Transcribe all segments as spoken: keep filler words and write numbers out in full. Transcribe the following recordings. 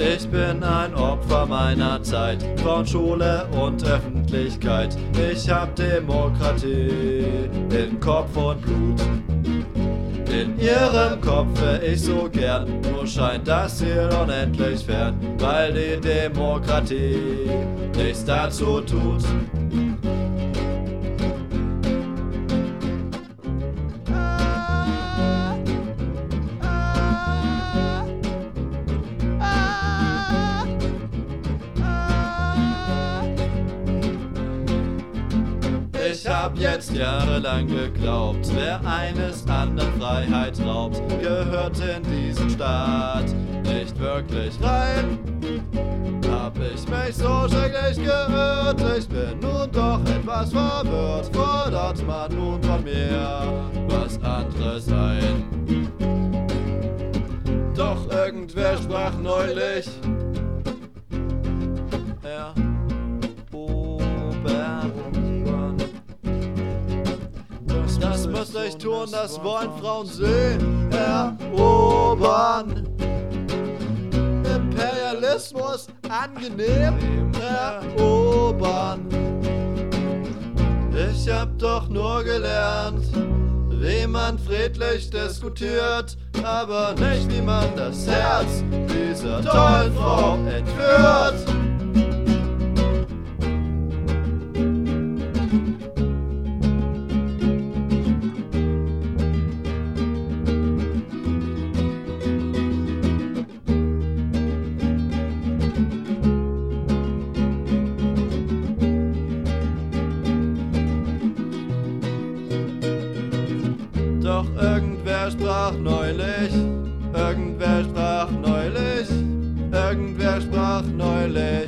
Ich bin ein Opfer meiner Zeit, von Schule und Öffentlichkeit. Ich hab Demokratie in Kopf und Blut. In ihrem Kopf wär ich so gern, nur scheint das Ziel unendlich fern, weil die Demokratie nichts dazu tut. Ich hab jetzt jahrelang geglaubt, wer eines anderen Freiheit raubt, gehört in diesen Staat nicht wirklich rein. Hab ich mich so schrecklich geirrt, ich bin nun doch etwas verwirrt, fordert man nun von mir was anderes ein. Doch irgendwer sprach neulich, Herr das müsst ich tun, das wollen Frauen sehen, erobern. Imperialismus angenehm erobern. Ich hab doch nur gelernt, wie man friedlich diskutiert, aber nicht wie man das Herz dieser tollen Frau entführt. Doch irgendwer sprach neulich, irgendwer sprach neulich, irgendwer sprach neulich,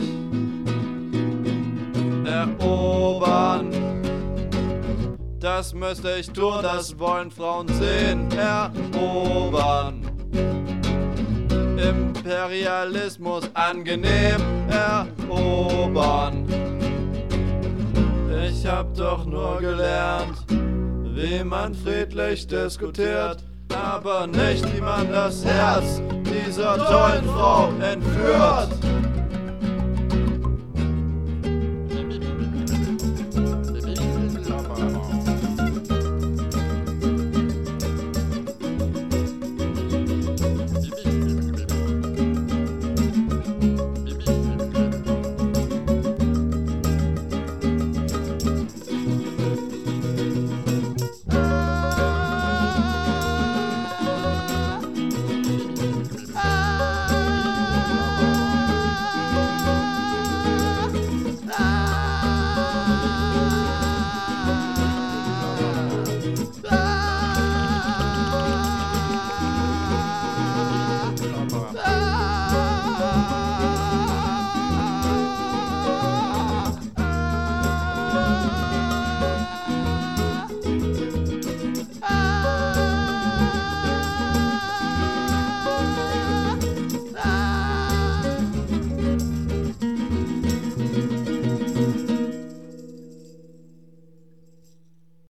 erobern. Das müsste ich tun, das wollen Frauen sehen, erobern. Imperialismus angenehm erobern. Ich hab doch nur gelernt, wie man friedlich diskutiert, aber nicht wie man das Herz dieser tollen Frau entführt.